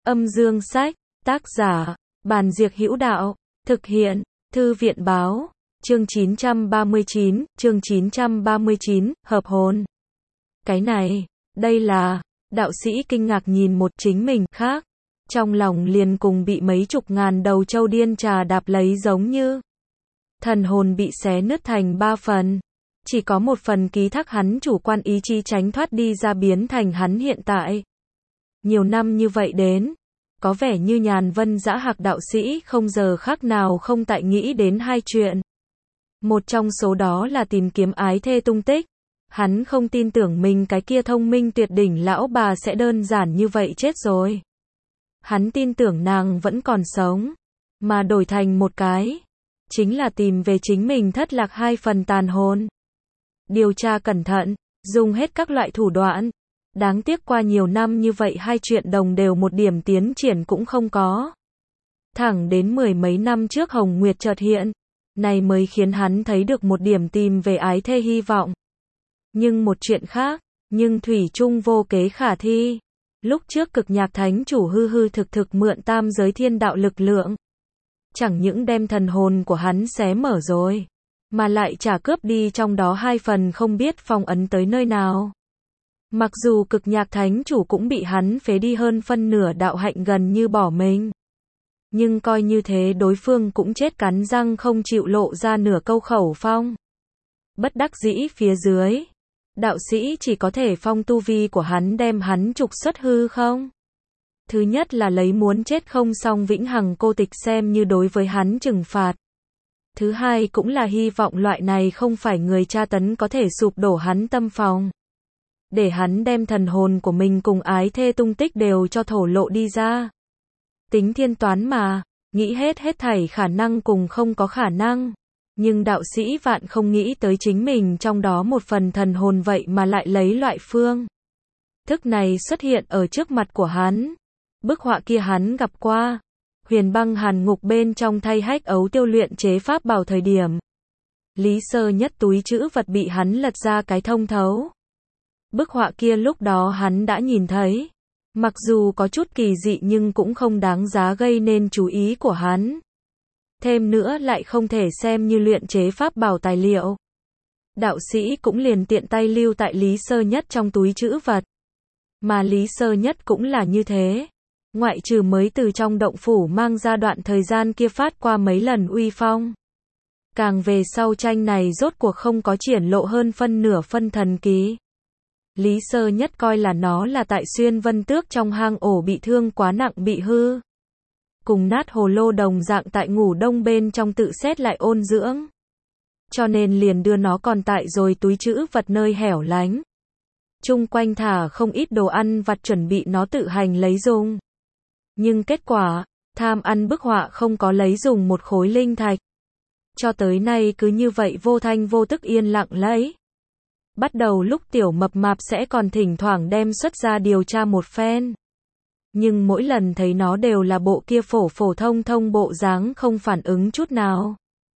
Âm dương sách, tác giả, Bàn Diệc Hữu Đạo, thực hiện, Thư viện báo, chương 939, hợp hồn. Cái này, đây là, đạo sĩ kinh ngạc nhìn một chính mình khác, trong lòng liền cùng bị mấy chục ngàn đầu trâu điên trà đạp lấy giống như. Thần hồn bị xé nứt thành 3 phần. Chỉ có một phần ký thác hắn chủ quan ý chí tránh thoát đi ra biến thành hắn hiện tại. Nhiều năm như vậy đến, có vẻ như Nhàn Vân Dã Hạc đạo sĩ không giờ khác nào không tại nghĩ đến hai chuyện. Một trong số đó là tìm kiếm ái thê tung tích. Hắn không tin tưởng mình cái kia thông minh tuyệt đỉnh lão bà sẽ đơn giản như vậy chết rồi. Hắn tin tưởng nàng vẫn còn sống, mà đổi thành một cái, chính là tìm về chính mình thất lạc 2 phần tàn hồn. Điều tra cẩn thận, dùng hết các loại thủ đoạn. Đáng tiếc qua nhiều năm như vậy hai chuyện đồng đều một điểm tiến triển cũng không có. Thẳng đến 10 mấy năm trước Hồng Nguyệt chợt hiện, này mới khiến hắn thấy được một điểm tìm về ái thê hy vọng. Nhưng một chuyện khác, nhưng thủy chung vô kế khả thi. Lúc trước Cực Nhạc Thánh Chủ hư thực mượn tam giới thiên đạo lực lượng, chẳng những đem thần hồn của hắn xé mở rồi, mà lại trả cướp đi trong đó 2 phần không biết phong ấn tới nơi nào. Mặc dù Cực Nhạc Thánh Chủ cũng bị hắn phế đi hơn phân nửa đạo hạnh gần như bỏ mình. Nhưng coi như thế đối phương cũng chết cắn răng không chịu lộ ra nửa câu khẩu phong. Bất đắc dĩ phía dưới, đạo sĩ chỉ có thể phong tu vi của hắn đem hắn trục xuất hư không. Thứ nhất là lấy muốn chết không xong vĩnh hằng cô tịch xem như đối với hắn trừng phạt. Thứ hai cũng là hy vọng loại này không phải người tra tấn có thể sụp đổ hắn tâm phòng. Để hắn đem thần hồn của mình cùng ái thê tung tích đều cho thổ lộ đi ra. Tính thiên toán mà, nghĩ hết thảy khả năng cùng không có khả năng. Nhưng đạo sĩ vạn không nghĩ tới chính mình trong đó một phần thần hồn vậy mà lại lấy loại phương thức này xuất hiện ở trước mặt của hắn. Bức họa kia hắn gặp qua. Huyền Băng Hàn Ngục bên trong thay Hách Ấu Tiêu luyện chế pháp bảo thời điểm. Lý Sơ Nhất túi trữ vật bị hắn lật ra cái thông thấu. Bức họa kia lúc đó hắn đã nhìn thấy. Mặc dù có chút kỳ dị nhưng cũng không đáng giá gây nên chú ý của hắn. Thêm nữa lại không thể xem như luyện chế pháp bảo tài liệu. Đạo sĩ cũng liền tiện tay lưu tại Lý Sơ Nhất trong túi trữ vật. Mà Lý Sơ Nhất cũng là như thế. Ngoại trừ mới từ trong động phủ mang ra đoạn thời gian kia phát qua mấy lần uy phong. Càng về sau tranh này rốt cuộc không có triển lộ hơn phân nửa phân thần ký. Lý Sơ Nhất coi là nó là tại Xuyên Vân Tước trong hang ổ bị thương quá nặng bị hư. Cùng Nát Hồ Lô đồng dạng tại Ngủ Đông bên trong tự xét lại ôn dưỡng. Cho nên liền đưa nó còn tại rồi túi trữ vật nơi hẻo lánh. Chung quanh thả không ít đồ ăn vặt chuẩn bị nó tự hành lấy dùng. Nhưng kết quả, tham ăn bức họa không có lấy dùng một khối linh thạch. Cho tới nay cứ như vậy vô thanh vô tức yên lặng lấy. Bắt đầu lúc tiểu mập mạp sẽ còn thỉnh thoảng đem xuất ra điều tra một phen. Nhưng mỗi lần thấy nó đều là bộ kia phổ thông bộ dáng không phản ứng chút nào.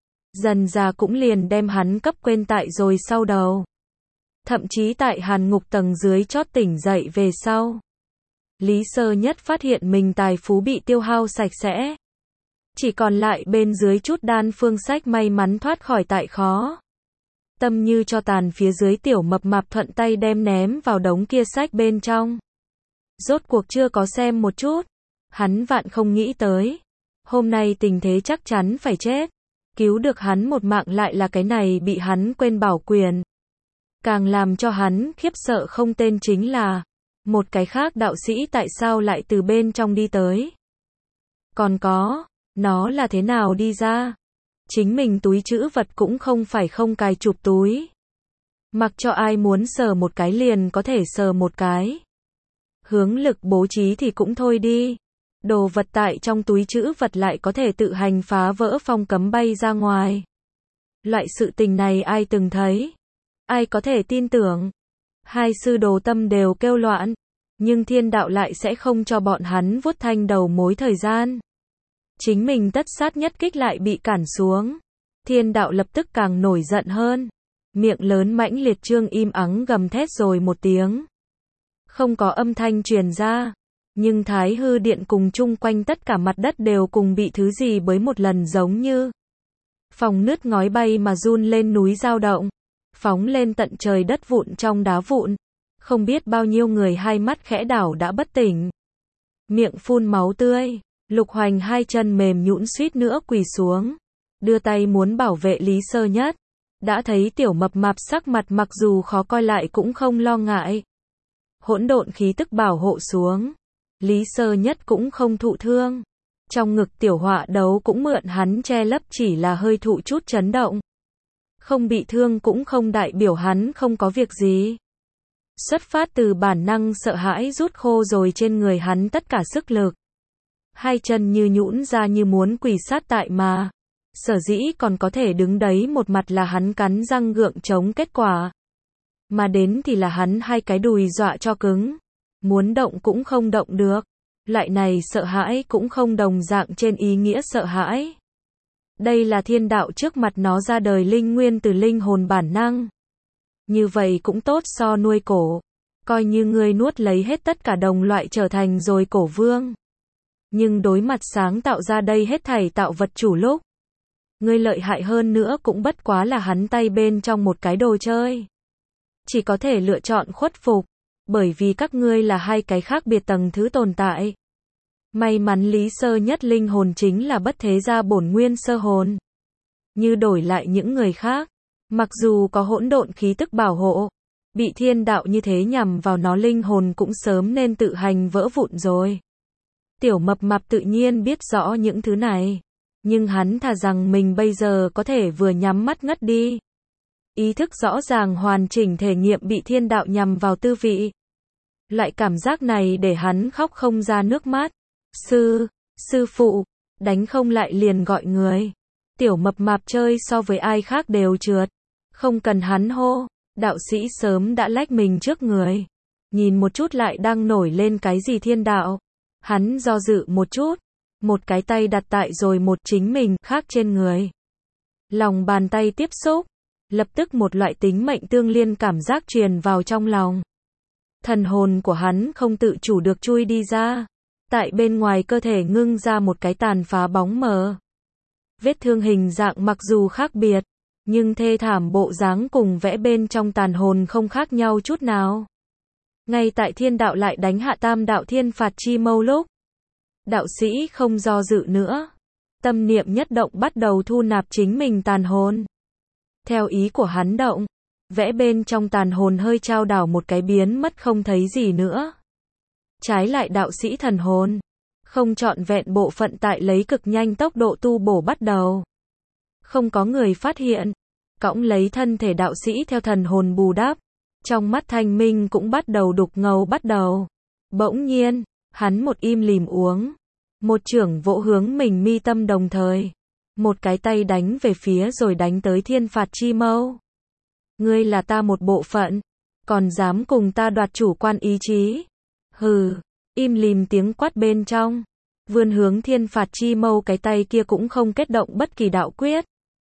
Dần ra cũng liền đem hắn cấp quên tại rồi sau đầu. Thậm chí tại Hàn Ngục tầng dưới chót tỉnh dậy về sau. Lý Sơ Nhất phát hiện mình tài phú bị tiêu hao sạch sẽ. Chỉ còn lại bên dưới chút đan phương sách may mắn thoát khỏi tại khó. Tâm như cho tàn phía dưới tiểu mập mạp thuận tay đem ném vào đống kia sách bên trong. Rốt cuộc chưa có xem một chút. Hắn vạn không nghĩ tới. Hôm nay tình thế chắc chắn phải chết. Cứu được hắn một mạng lại là cái này bị hắn quên bảo quyền. Càng làm cho hắn khiếp sợ không tên chính là một cái khác đạo sĩ tại sao lại từ bên trong đi tới. Còn có, nó là thế nào đi ra? Chính mình túi trữ vật cũng không phải không cài chụp túi. Mặc cho ai muốn sờ một cái liền có thể sờ một cái. Hướng lực bố trí thì cũng thôi đi. Đồ vật tại trong túi trữ vật lại có thể tự hành phá vỡ phong cấm bay ra ngoài. Loại sự tình này ai từng thấy? Ai có thể tin tưởng? Hai sư đồ tâm đều kêu loạn. Nhưng thiên đạo lại sẽ không cho bọn hắn vuốt thanh đầu mối thời gian. Chính mình tất sát nhất kích lại bị cản xuống. Thiên đạo lập tức càng nổi giận hơn. Miệng lớn mãnh liệt trương im ắng gầm thét rồi một tiếng. Không có âm thanh truyền ra. Nhưng Thái Hư Điện cùng chung quanh tất cả mặt đất đều cùng bị thứ gì bới một lần giống như phòng nứt ngói bay mà run lên núi dao động, phóng lên tận trời đất vụn trong đá vụn. Không biết bao nhiêu người hai mắt khẽ đảo đã bất tỉnh. Miệng phun máu tươi, Lục Hoành hai chân mềm nhũn suýt nữa quỳ xuống. Đưa tay muốn bảo vệ Lý Sơ Nhất. Đã thấy tiểu mập mạp sắc mặt mặc dù khó coi lại cũng không lo ngại. Hỗn độn khí tức bảo hộ xuống. Lý Sơ Nhất cũng không thụ thương. Trong ngực tiểu họa đấu cũng mượn hắn che lấp chỉ là hơi thụ chút chấn động. Không bị thương cũng không đại biểu hắn không có việc gì. Xuất phát từ bản năng sợ hãi rút khô rồi trên người hắn tất cả sức lực. Hai chân như nhũn ra như muốn quỳ sát tại mà. Sở dĩ còn có thể đứng đấy một mặt là hắn cắn răng gượng chống kết quả. Mà đến thì là hắn hai cái đùi dọa cho cứng. Muốn động cũng không động được. Loại này sợ hãi cũng không đồng dạng trên ý nghĩa sợ hãi. Đây là thiên đạo trước mặt nó ra đời linh nguyên từ linh hồn bản năng. Như vậy cũng tốt so nuôi cổ. Coi như ngươi nuốt lấy hết tất cả đồng loại trở thành rồi cổ vương. Nhưng đối mặt sáng tạo ra đây hết thảy tạo vật chủ lúc. Ngươi lợi hại hơn nữa cũng bất quá là hắn tay bên trong một cái đồ chơi. Chỉ có thể lựa chọn khuất phục. Bởi vì các ngươi là hai cái khác biệt tầng thứ tồn tại. May mắn Lý Sơ Nhất linh hồn chính là bất thế gia bổn nguyên sơ hồn. Như đổi lại những người khác. Mặc dù có hỗn độn khí tức bảo hộ. Bị thiên đạo như thế nhằm vào nó linh hồn cũng sớm nên tự hành vỡ vụn rồi. Tiểu mập mạp tự nhiên biết rõ những thứ này. Nhưng hắn thà rằng mình bây giờ có thể vừa nhắm mắt ngất đi. Ý thức rõ ràng hoàn chỉnh thể nghiệm bị thiên đạo nhằm vào tư vị. Loại cảm giác này để hắn khóc không ra nước mắt. Sư phụ, đánh không lại liền gọi người. Tiểu mập mạp chơi so với ai khác đều trượt. Không cần hắn hô, đạo sĩ sớm đã lách mình trước người. Nhìn một chút lại đang nổi lên cái gì thiên đạo. Hắn do dự một chút. Một cái tay đặt tại rồi một chính mình khác trên người. Lòng bàn tay tiếp xúc. Lập tức một loại tính mệnh tương liên cảm giác truyền vào trong lòng. Thần hồn của hắn không tự chủ được chui đi ra. Tại bên ngoài cơ thể ngưng ra một cái tàn phá bóng mờ. Vết thương hình dạng mặc dù khác biệt. Nhưng thê thảm bộ dáng cùng vẽ bên trong tàn hồn không khác nhau chút nào. Ngay tại thiên đạo lại đánh hạ tam đạo thiên phạt chi mâu lúc. Đạo sĩ không do dự nữa. Tâm niệm nhất động bắt đầu thu nạp chính mình tàn hồn. Theo ý của hắn động. Vẽ bên trong tàn hồn hơi trao đảo một cái biến mất không thấy gì nữa. Trái lại đạo sĩ thần hồn. Không trọn vẹn bộ phận tại lấy cực nhanh tốc độ tu bổ bắt đầu. Không có người phát hiện. Cõng lấy thân thể đạo sĩ theo thần hồn bù đắp. Trong mắt thanh minh cũng bắt đầu đục ngầu bắt đầu. Bỗng nhiên, hắn một im lìm uống. Một chưởng vỗ hướng mình mi tâm đồng thời. Một cái tay đánh về phía rồi đánh tới thiên phạt chi mâu. Ngươi là ta một bộ phận. Còn dám cùng ta đoạt chủ quan ý chí. Hừ, im lìm tiếng quát bên trong. Vươn hướng thiên phạt chi mâu cái tay kia cũng không kết động bất kỳ đạo quyết.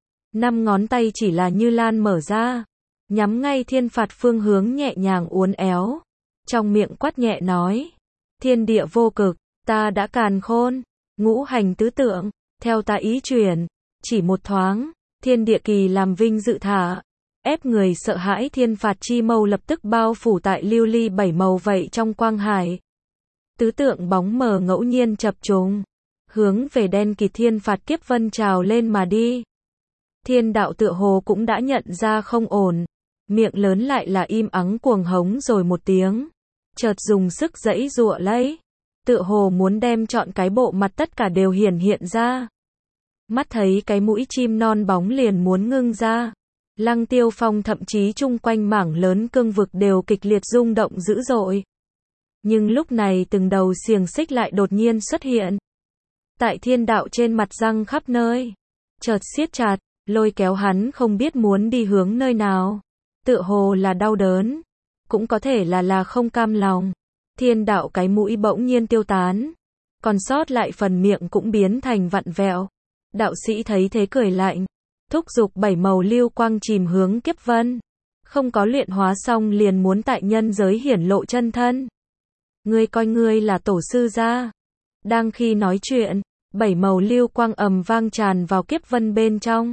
5 ngón tay chỉ là như lan mở ra. Nhắm ngay thiên phạt phương hướng nhẹ nhàng uốn éo. Trong miệng quát nhẹ nói. Thiên địa vô cực, ta đã càn khôn. Ngũ hành tứ tượng, theo ta ý chuyển. Chỉ một thoáng, thiên địa kỳ làm vinh dự thả. Ép người sợ hãi thiên phạt chi mâu lập tức bao phủ tại lưu ly 7 màu vậy trong quang hải. Tứ tượng bóng mờ ngẫu nhiên chập trùng. Hướng về đen kịt thiên phạt kiếp vân trào lên mà đi. Thiên đạo tựa hồ cũng đã nhận ra không ổn. Miệng lớn lại là im ắng cuồng hống rồi một tiếng. Chợt dùng sức giãy giụa lấy. Tựa hồ muốn đem trọn cái bộ mặt tất cả đều hiện ra. Mắt thấy cái mũi chim non bóng liền muốn ngưng ra. Lăng Tiêu Phong thậm chí chung quanh mảng lớn cương vực đều kịch liệt rung động dữ dội. Nhưng lúc này từng đầu xiềng xích lại đột nhiên xuất hiện. Tại thiên đạo trên mặt răng khắp nơi. Chợt siết chặt, lôi kéo hắn không biết muốn đi hướng nơi nào. Tựa hồ là đau đớn. Cũng có thể là không cam lòng. Thiên đạo cái mũi bỗng nhiên tiêu tán. Còn sót lại phần miệng cũng biến thành vặn vẹo. Đạo sĩ thấy thế cười lạnh. Thúc giục 7 màu lưu quang chìm hướng kiếp vân. Không có luyện hóa xong liền muốn tại nhân giới hiển lộ chân thân. Ngươi coi ngươi là tổ sư gia. Đang khi nói chuyện, 7 màu lưu quang ầm vang tràn vào kiếp vân bên trong.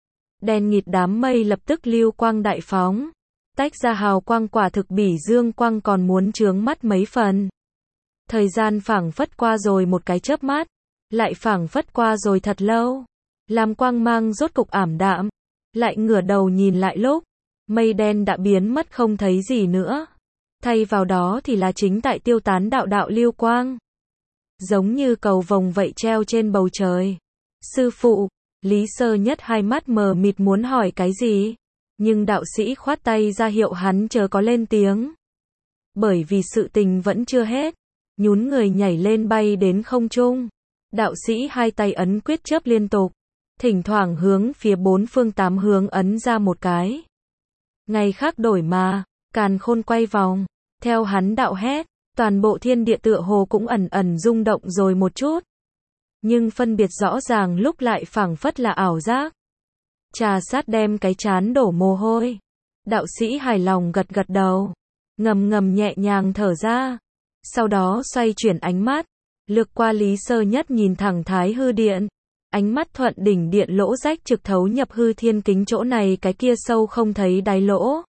Đen nghịt đám mây lập tức lưu quang đại phóng. Tách ra hào quang quả thực bỉ dương quang còn muốn chướng mắt mấy phần. Thời gian phảng phất qua rồi một cái chớp mắt, lại phảng phất qua rồi thật lâu. Làm quang mang rốt cục ảm đạm, lại ngửa đầu nhìn lại lúc, mây đen đã biến mất không thấy gì nữa. Thay vào đó thì là chính tại tiêu tán đạo đạo lưu quang. Giống như cầu vồng vậy treo trên bầu trời. Sư phụ, Lý Sơ Nhất hai mắt mờ mịt muốn hỏi cái gì, nhưng đạo sĩ khoát tay ra hiệu hắn chớ có lên tiếng. Bởi vì sự tình vẫn chưa hết, nhún người nhảy lên bay đến không trung. Đạo sĩ hai tay ấn quyết chớp liên tục, thỉnh thoảng hướng phía bốn phương tám hướng ấn ra một cái. Ngày khác đổi mà, càn khôn quay vòng, theo hắn đạo hét, toàn bộ thiên địa tựa hồ cũng ẩn ẩn rung động rồi một chút. Nhưng phân biệt rõ ràng lúc lại phảng phất là ảo giác. Trà sát đem cái trán đổ mồ hôi. Đạo sĩ hài lòng gật gật đầu, ngầm ngầm nhẹ nhàng thở ra. Sau đó xoay chuyển ánh mắt, lược qua Lý Sơ Nhất nhìn thẳng Thái Hư Điện. Ánh mắt thuận đỉnh điện lỗ rách trực thấu nhập hư thiên kính chỗ này cái kia sâu không thấy đáy lỗ.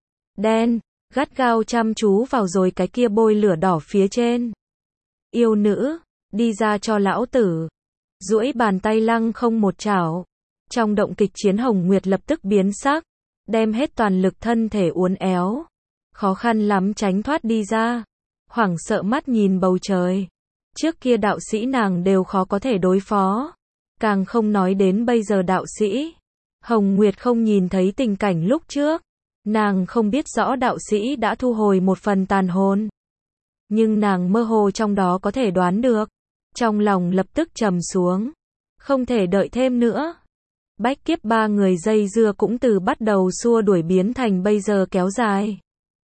Đen, gắt gao chăm chú vào rồi cái kia bôi lửa đỏ phía trên. Yêu nữ, đi ra cho lão tử. Duỗi bàn tay lăng không một chảo. Trong động kịch chiến Hồng Nguyệt lập tức biến sắc, đem hết toàn lực thân thể uốn éo. Khó khăn lắm tránh thoát đi ra. Hoảng sợ mắt nhìn bầu trời. Trước kia đạo sĩ nàng đều khó có thể đối phó. Càng không nói đến bây giờ đạo sĩ. Hồng Nguyệt không nhìn thấy tình cảnh lúc trước. Nàng không biết rõ đạo sĩ đã thu hồi một phần tàn hồn. Nhưng nàng mơ hồ trong đó có thể đoán được. Trong lòng lập tức trầm xuống. Không thể đợi thêm nữa. Bách kiếp ba người dây dưa cũng từ bắt đầu xua đuổi biến thành bây giờ kéo dài.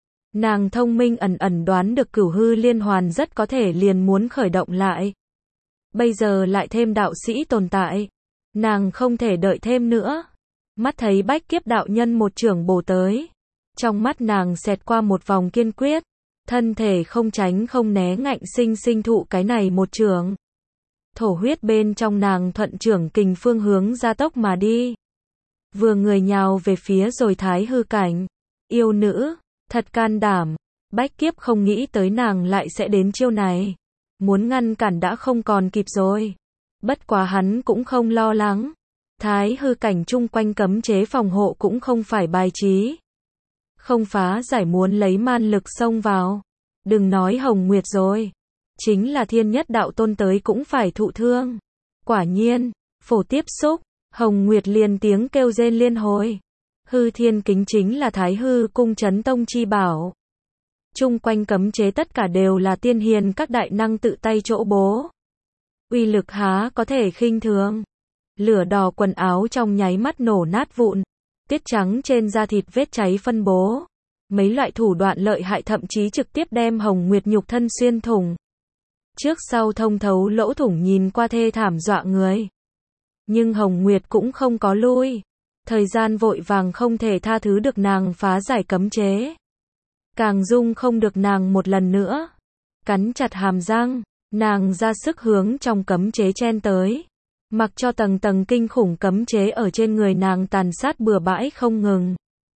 Nàng thông minh ẩn ẩn đoán được cửu hư liên hoàn rất có thể liền muốn khởi động lại. Bây giờ lại thêm đạo sĩ tồn tại. Nàng không thể đợi thêm nữa. Mắt thấy bách kiếp đạo nhân một chưởng bổ tới. Trong mắt nàng xẹt qua một vòng kiên quyết. Thân thể không tránh không né ngạnh sinh sinh thụ cái này một chưởng. Thổ huyết bên trong nàng thuận chưởng kình phương hướng gia tốc mà đi. Vừa người nhào về phía rồi Thái Hư cảnh. Yêu nữ, thật can đảm. Bách kiếp không nghĩ tới nàng lại sẽ đến chiêu này. Muốn ngăn cản đã không còn kịp rồi. Bất quá hắn cũng không lo lắng. Thái Hư cảnh chung quanh cấm chế phòng hộ cũng không phải bài trí. Không phá giải muốn lấy man lực xông vào. Đừng nói Hồng Nguyệt rồi. Chính là thiên nhất đạo tôn tới cũng phải thụ thương. Quả nhiên, phổ tiếp xúc, Hồng Nguyệt liền tiếng kêu rên liên hồi. Hư thiên kính chính là Thái Hư cung chấn tông chi bảo. Chung quanh cấm chế tất cả đều là tiên hiền các đại năng tự tay chỗ bố. Uy lực há có thể khinh thường. Lửa đỏ quần áo trong nháy mắt nổ nát vụn. Tiết trắng trên da thịt vết cháy phân bố. Mấy loại thủ đoạn lợi hại thậm chí trực tiếp đem Hồng Nguyệt nhục thân xuyên thủng. Trước sau thông thấu lỗ thủng nhìn qua thê thảm dọa người. Nhưng Hồng Nguyệt cũng không có lui. Thời gian vội vàng không thể tha thứ được nàng phá giải cấm chế. Càng dung không được nàng một lần nữa. Cắn chặt hàm răng, nàng ra sức hướng trong cấm chế chen tới. Mặc cho tầng tầng kinh khủng cấm chế ở trên người nàng tàn sát bừa bãi không ngừng.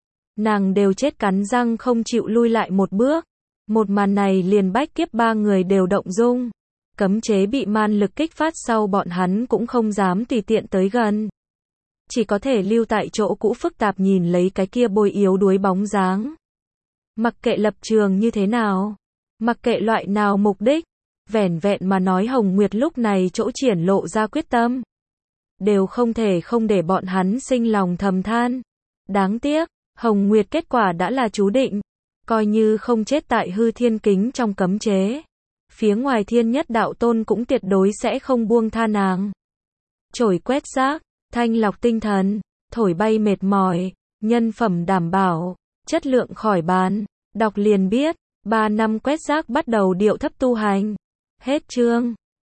Nàng đều chết cắn răng không chịu lui lại một bước. Một màn này liền bách kiếp ba người đều động dung. Cấm chế bị man lực kích phát sau bọn hắn cũng không dám tùy tiện tới gần. Chỉ có thể lưu tại chỗ cũ phức tạp nhìn lấy cái kia bôi yếu đuối bóng dáng. Mặc kệ lập trường như thế nào, mặc kệ loại nào mục đích, vẻn vẹn mà nói Hồng Nguyệt lúc này chỗ triển lộ ra quyết tâm. Đều không thể không để bọn hắn sinh lòng thầm than. Đáng tiếc, Hồng Nguyệt kết quả đã là chú định. Coi như không chết tại hư thiên kính trong cấm chế. Phía ngoài thiên nhất đạo tôn cũng tuyệt đối sẽ không buông tha nàng. Chổi quét rác, thanh lọc tinh thần, thổi bay mệt mỏi, nhân phẩm đảm bảo, chất lượng khỏi bàn. Đọc liền biết, 3 năm quét rác bắt đầu điệu thấp tu hành. Hết chương.